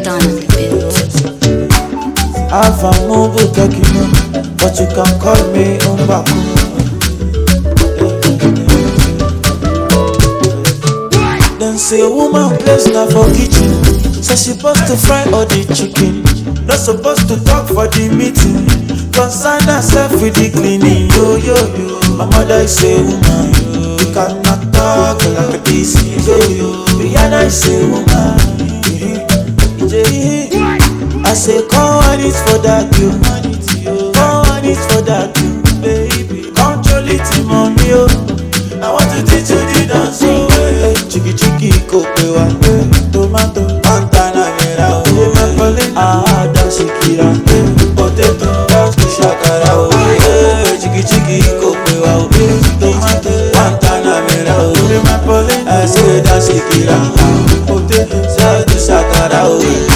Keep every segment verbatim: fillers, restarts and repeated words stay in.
Done on the beat. Alpha mobile Tekino, but you can call me Umbaku. Then say a woman place now for kitchen, so she supposed to fry all the chicken, not supposed to talk for the meeting. Concern herself with the cleaning. Yo yo yo, my mother is a woman. You cannot talk like this. Yo yo, Rihanna is a woman. I say come on it for that you, come on it for that you, baby. Control it mommy oh. I want to teach you the dance oh. Hey, chiki chiki kopewa, tomato, montana mera oh. Ah, dance kira, potato, dance shakara oh. Hey, chiki chiki kopewa, tomato, montana mera oh. I say dance kira, potato, dance shakara oh.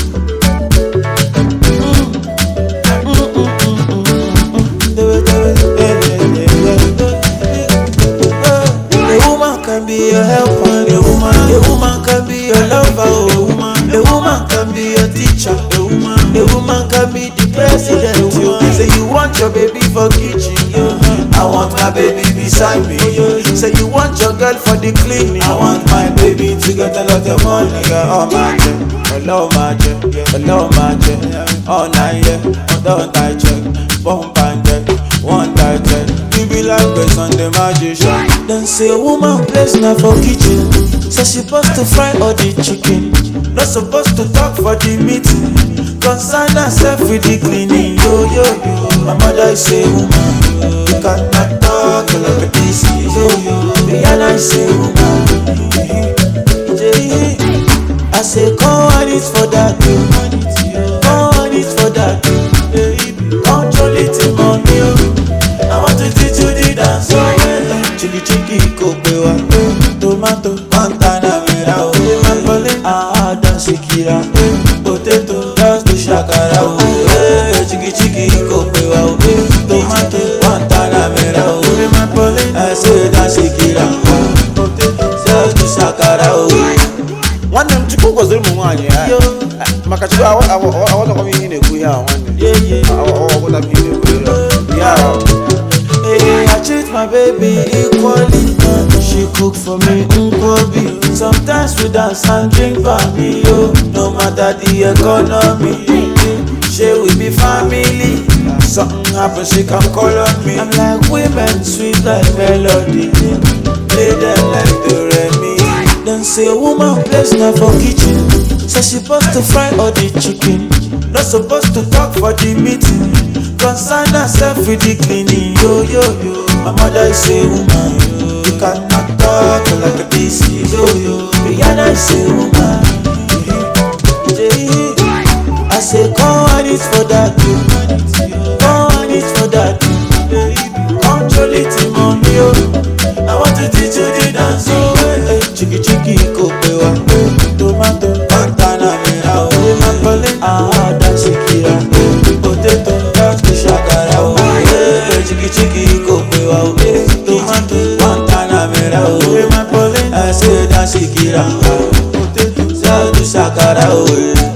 Be your helper, a woman. A woman can be your lover, a woman. A woman can be your teacher, a woman. A woman can be the president. You say you want your baby for kitchen, yo. I want my baby beside me. Say you want your girl for the cleaning. I want my baby to get a lot of money. Oh my God, hello my God, hello my God. All night, yeah, don't I check, bomb and check, one time check. Be like best on the magician. Then say a woman place now for kitchen, so she supposed to fry all the chicken, not supposed to talk for the meeting. Concern herself with the cleaning. Yo yo yo, my mother is a woman. You cannot talk like this. Yo yo, Rihanna is a woman. I say come on it for that you, come on it for that you, baby. Control it mommy oh. I want to teach you the dance oh. Chiki chiki kopewa, tomato, montana mera oh. Ah, dance kira, potato, dance shakara oh. Chiki chiki kopewa, tomato, montana mera oh. I say dance kira, potato, dance shakara oh. One them chiku was the money. Makachu, I want I want to come in a good year. Yeah yeah. I want to be in a good year. Yeah. Hey, I treat my baby equally. She cook for me unkobi. Sometimes we dance and drink for me, yo. No matter the economy, she will be family. Something happen, she can call on me. I'm like women, sweet like melody. Play them like the Remy. Then say a woman place now for kitchen, so she supposed to fry all the chicken, not supposed to talk for the meeting. Concern herself with the cleaning. Yo yo yo, my mother is a woman. You cannot talk like this. Yo yo, Rihanna is a woman. I say come on it for that you, come on it for that you, baby. Control it mommy oh. I want to teach you the dance oh. Hey, chiki chiki kopewa, tomato, montana mera oh. Ah, dance kira, potato, dance shakara oh. Hey, chiki chiki kopewa, tomato, montana mera oh. I say dance kira, potato, dance shakara oh.